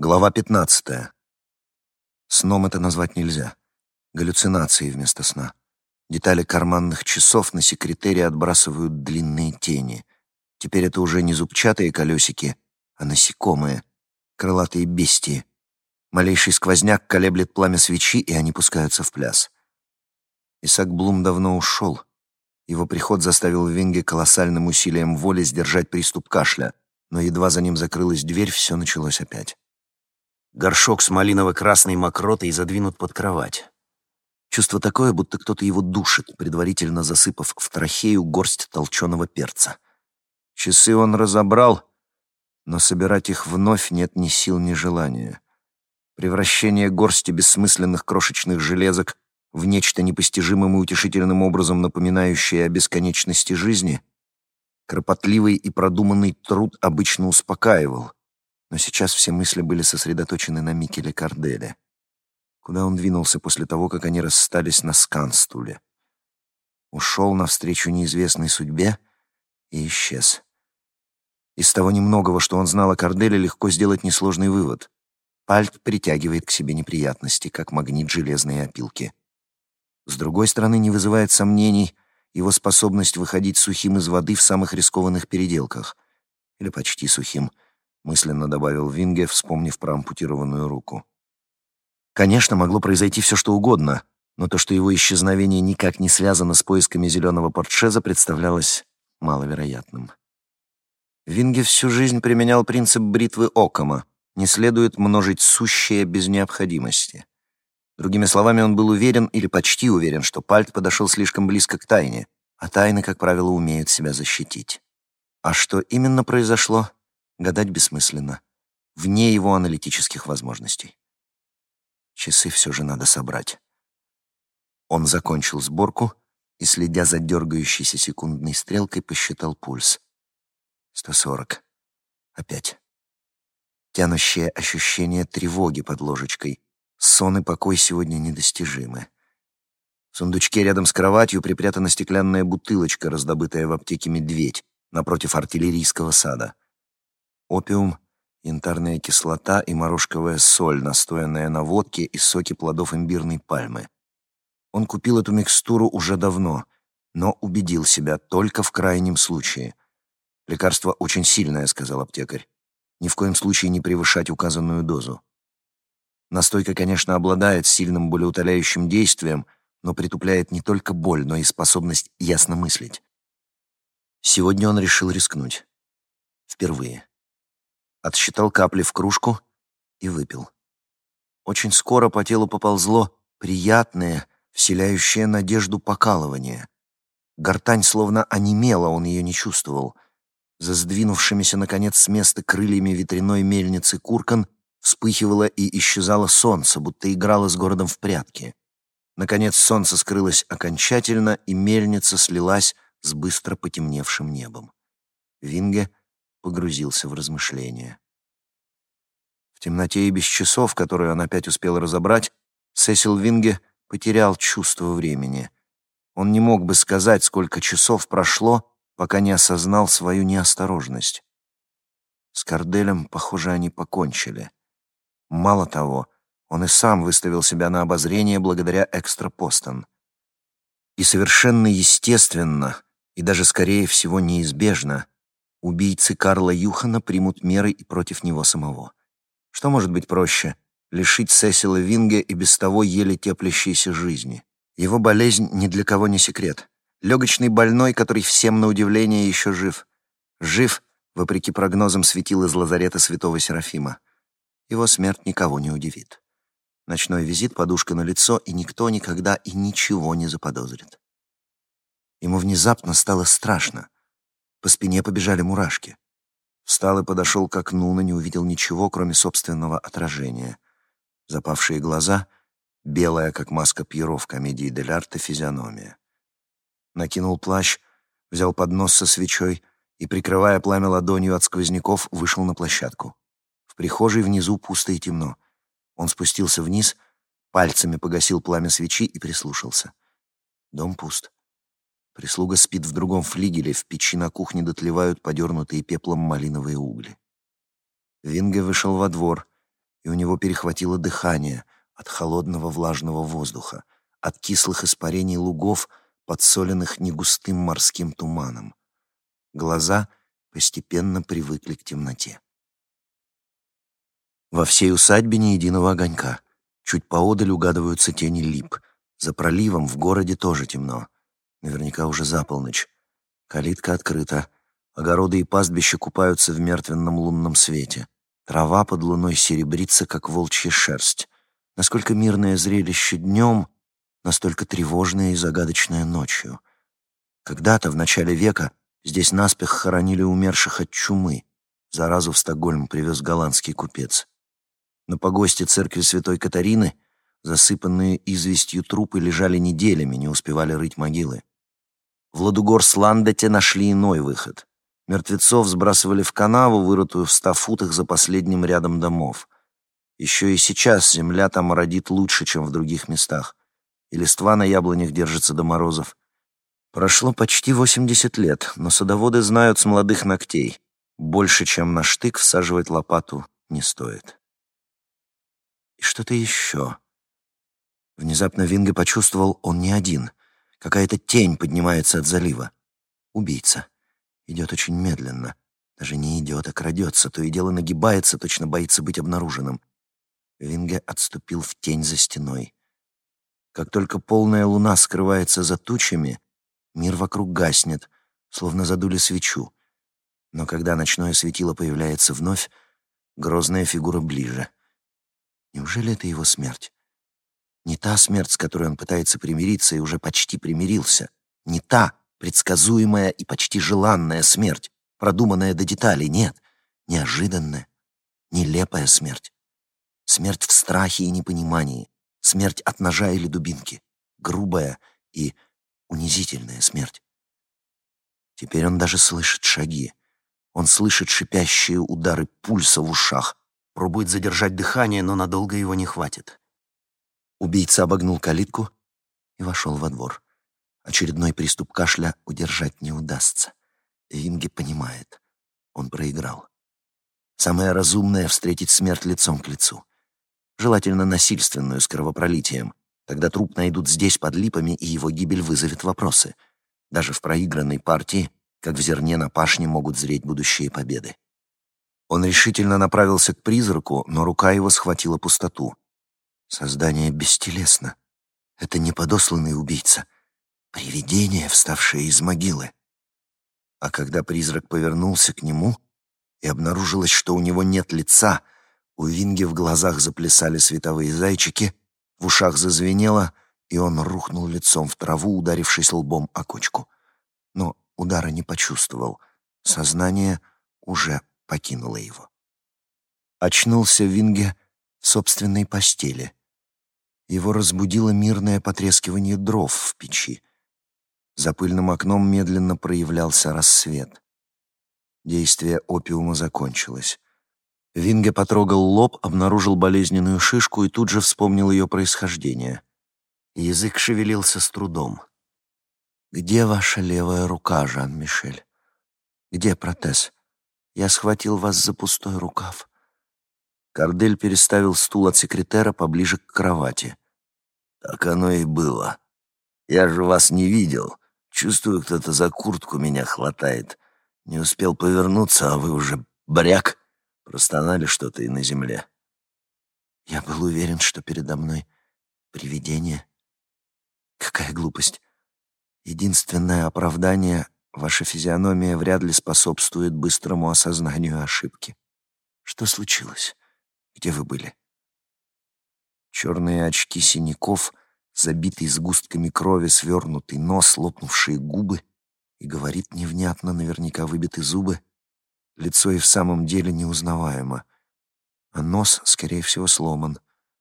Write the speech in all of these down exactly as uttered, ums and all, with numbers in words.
Глава пятнадцатая. Сном это назвать нельзя. Галлюцинации вместо сна. Детали карманных часов на секретере отбрасывают длинные тени. Теперь это уже не зубчатые колесики, а насекомые, крылатые бестии. Малейший сквозняк колеблет пламя свечи, и они пускаются в пляс. Исаак Блум давно ушел. Его приход заставил Винге колоссальным усилием воли сдержать приступ кашля, но едва за ним закрылась дверь, все началось опять. Горшок с малиново-красной мокротой задвинут под кровать. Чувство такое, будто кто-то его душит, предварительно засыпав в трахею горсть толченого перца. Часы он разобрал, но собирать их вновь нет ни сил, ни желания. Превращение горсти бессмысленных крошечных железок в нечто непостижимым и утешительным образом напоминающее о бесконечности жизни, кропотливый и продуманный труд обычно успокаивал. Но сейчас все мысли были сосредоточены на Микеле Карделе. Куда он двинулся после того, как они расстались на Сканстуле? Ушел навстречу неизвестной судьбе и исчез. Из того немногого, что он знал о Карделе, легко сделать несложный вывод. Пальт притягивает к себе неприятности, как магнит железные опилки. С другой стороны, не вызывает сомнений его способность выходить сухим из воды в самых рискованных переделках. Или почти сухим, мысленно добавил Винге, вспомнив про ампутированную руку. Конечно, могло произойти все, что угодно, но то, что его исчезновение никак не связано с поисками зеленого портшеза, представлялось маловероятным. Винге всю жизнь применял принцип бритвы Оккама: не следует множить сущее без необходимости. Другими словами, он был уверен, или почти уверен, что Пальт подошел слишком близко к тайне, а тайны, как правило, умеют себя защитить. А что именно произошло, гадать бессмысленно, вне его аналитических возможностей. Часы все же надо собрать. Он закончил сборку и, следя за дергающейся секундной стрелкой, посчитал пульс. сто сорок. Опять. Тянущее ощущение тревоги под ложечкой. Сон и покой сегодня недостижимы. В сундучке рядом с кроватью припрятана стеклянная бутылочка, раздобытая в аптеке «Медведь», напротив артиллерийского сада. Опиум, янтарная кислота и морошковая соль, настоянная на водке и соке плодов имбирной пальмы. Он купил эту микстуру уже давно, но убедил себя только в крайнем случае. «Лекарство очень сильное», — сказал аптекарь. «Ни в коем случае не превышать указанную дозу». Настойка, конечно, обладает сильным болеутоляющим действием, но притупляет не только боль, но и способность ясно мыслить. Сегодня он решил рискнуть. Впервые. Отсчитал капли в кружку и выпил. Очень скоро по телу поползло приятное, вселяющее надежду покалывание. Гортань словно онемела, он ее не чувствовал. За сдвинувшимися, наконец, с места крыльями ветряной мельницы Куркан вспыхивало и исчезало солнце, будто играло с городом в прятки. Наконец солнце скрылось окончательно, и мельница слилась с быстро потемневшим небом. Винге погрузился в размышления. В темноте и без часов, которые он опять успел разобрать, Сесил Винге потерял чувство времени. Он не мог бы сказать, сколько часов прошло, пока не осознал свою неосторожность. С Карделем, похоже, они покончили. Мало того, он и сам выставил себя на обозрение благодаря экстрапостам. И совершенно естественно, и даже, скорее всего, неизбежно, убийцы Карла Юхана примут меры и против него самого. Что может быть проще — лишить Сесила Винге и без того еле теплящейся жизни? Его болезнь ни для кого не секрет. Легочный больной, который всем на удивление еще жив. Жив, вопреки прогнозам светил из лазарета святого Серафима. Его смерть никого не удивит. Ночной визит, подушка на лицо, и никто никогда и ничего не заподозрит. Ему внезапно стало страшно. По спине побежали мурашки. Встал и подошел к окну, но не увидел ничего, кроме собственного отражения. Запавшие глаза, белая, как маска Пьеро в комедии Дель Арте, физиономия. Накинул плащ, взял поднос со свечой и, прикрывая пламя ладонью от сквозняков, вышел на площадку. В прихожей внизу пусто и темно. Он спустился вниз, пальцами погасил пламя свечи и прислушался. Дом пуст. Прислуга спит в другом флигеле, в печи на кухне дотлевают подернутые пеплом малиновые угли. Винге вышел во двор и у него перехватило дыхание от холодного влажного воздуха, от кислых испарений лугов, подсоленных негустым морским туманом. Глаза постепенно привыкли к темноте. Во всей усадьбе ни единого огонька. Чуть поодаль угадываются тени лип. За проливом в городе тоже темно. Наверняка уже за полночь. Калитка открыта. Огороды и пастбища купаются в мертвенном лунном свете. Трава под луной серебрится, как волчья шерсть. Насколько мирное зрелище днем, настолько тревожное и загадочное ночью. Когда-то, в начале века, здесь наспех хоронили умерших от чумы. Заразу в Стокгольм привез голландский купец. На погосте церкви Святой Катарины засыпанные известью трупы лежали неделями, не успевали рыть могилы. В Ладугорсландете нашли иной выход. Мертвецов сбрасывали в канаву, вырытую в ста футах за последним рядом домов. Еще и сейчас земля там родит лучше, чем в других местах, и листва на яблонях держится до морозов. Прошло почти восемьдесят лет, но садоводы знают с молодых ногтей. Больше, чем на штык, всаживать лопату не стоит. И что-то еще. Внезапно Винге почувствовал, он не один. Какая-то тень поднимается от залива. Убийца. Идет очень медленно. Даже не идет, а крадется. То и дело нагибается, точно боится быть обнаруженным. Винге отступил в тень за стеной. Как только полная луна скрывается за тучами, мир вокруг гаснет, словно задули свечу. Но когда ночное светило появляется вновь, грозная фигура ближе. Неужели это его смерть? Не та смерть, с которой он пытается примириться и уже почти примирился. Не та предсказуемая и почти желанная смерть, продуманная до деталей. Нет, неожиданная, нелепая смерть. Смерть в страхе и непонимании. Смерть от ножа или дубинки. Грубая и унизительная смерть. Теперь он даже слышит шаги. Он слышит шипящие удары пульса в ушах. Пробует задержать дыхание, но надолго его не хватит. Убийца обогнул калитку и вошел во двор. Очередной приступ кашля удержать не удастся. Винге понимает. Он проиграл. Самое разумное — встретить смерть лицом к лицу. Желательно насильственную, с кровопролитием. Тогда труп найдут здесь, под липами, и его гибель вызовет вопросы. Даже в проигранной партии, как в зерне на пашне, могут зреть будущие победы. Он решительно направился к призраку, но рука его схватила пустоту. Создание бестелесно. Это не подосланный убийца. Привидение, вставшее из могилы. А когда призрак повернулся к нему, и обнаружилось, что у него нет лица, у Винге в глазах заплясали световые зайчики, в ушах зазвенело, и он рухнул лицом в траву, ударившись лбом о кочку. Но удара не почувствовал. Сознание уже покинуло его. Очнулся Винге в собственной постели. Его разбудило мирное потрескивание дров в печи. За пыльным окном медленно проявлялся рассвет. Действие опиума закончилось. Винге потрогал лоб, обнаружил болезненную шишку и тут же вспомнил ее происхождение. Язык шевелился с трудом. «Где ваша левая рука, Жан-Мишель? Где протез? Я схватил вас за пустой рукав». Кардель переставил стул от секретера поближе к кровати. «Так оно и было. Я же вас не видел. Чувствую, кто-то за куртку меня хватает. Не успел повернуться, а вы уже бряк. Простонали что-то и на земле». Я был уверен, что передо мной привидение. Какая глупость. Единственное оправдание — ваша физиономия вряд ли способствует быстрому осознанию ошибки. Что случилось? Где вы были? Черные очки синяков, забитый сгустками крови свернутый нос, лопнувшие губы, и говорит невнятно, наверняка выбиты зубы. Лицо и в самом деле неузнаваемо, а нос, скорее всего, сломан.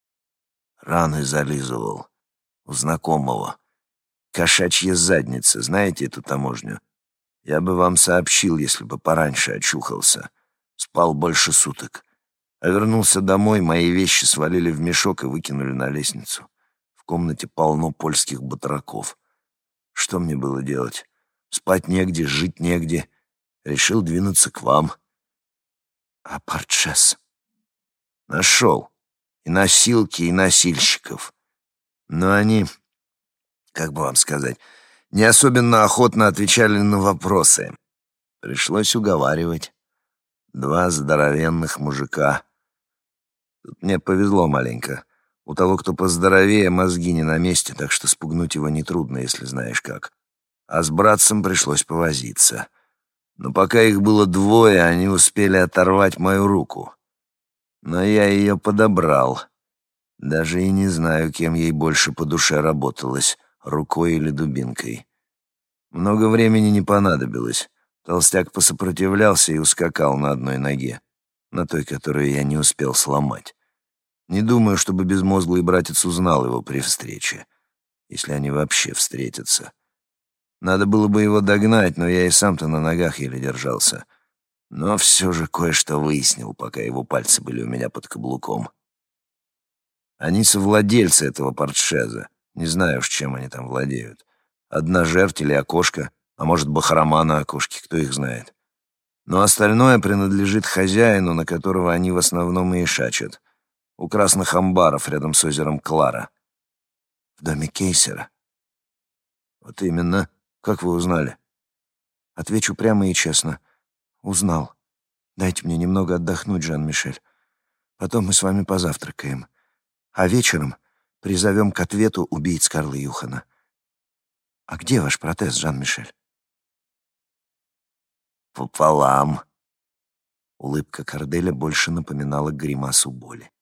Раны зализывал. У знакомого. Кошачья задница, знаете эту таможню? Я бы вам сообщил, если бы пораньше очухался. Спал больше суток. А вернулся домой, мои вещи свалили в мешок и выкинули на лестницу. В комнате полно польских батраков. Что мне было делать? Спать негде, жить негде. Решил двинуться к вам. А Портшес? Нашел. И носилки, и носильщиков. Но они, как бы вам сказать, не особенно охотно отвечали на вопросы. Пришлось уговаривать. Два здоровенных мужика. Тут мне повезло маленько. У того, кто поздоровее, мозги не на месте, так что спугнуть его нетрудно, если знаешь как. А с братцем пришлось повозиться. Но пока их было двое, они успели оторвать мою руку. Но я ее подобрал. Даже и не знаю, кем ей больше по душе работалось, рукой или дубинкой. Много времени не понадобилось. Толстяк посопротивлялся и ускакал на одной ноге, на той, которую я не успел сломать. Не думаю, чтобы безмозглый братец узнал его при встрече, если они вообще встретятся. Надо было бы его догнать, но я и сам-то на ногах еле держался. Но все же кое-что выяснил, пока его пальцы были у меня под каблуком. Они совладельцы этого портшеза. Не знаю уж, чем они там владеют. Одна жертва или окошко, а может, бахрома на окошке, кто их знает. Но остальное принадлежит хозяину, на которого они в основном и ишачат. У красных амбаров рядом с озером Клара. В доме Кейсера. Вот именно. Как вы узнали? Отвечу прямо и честно. Узнал. Дайте мне немного отдохнуть, Жан-Мишель. Потом мы с вами позавтракаем. А вечером призовем к ответу убийц Карла Юхана. А где ваш протез, Жан-Мишель? Пополам. Улыбка Корделя больше напоминала гримасу боли.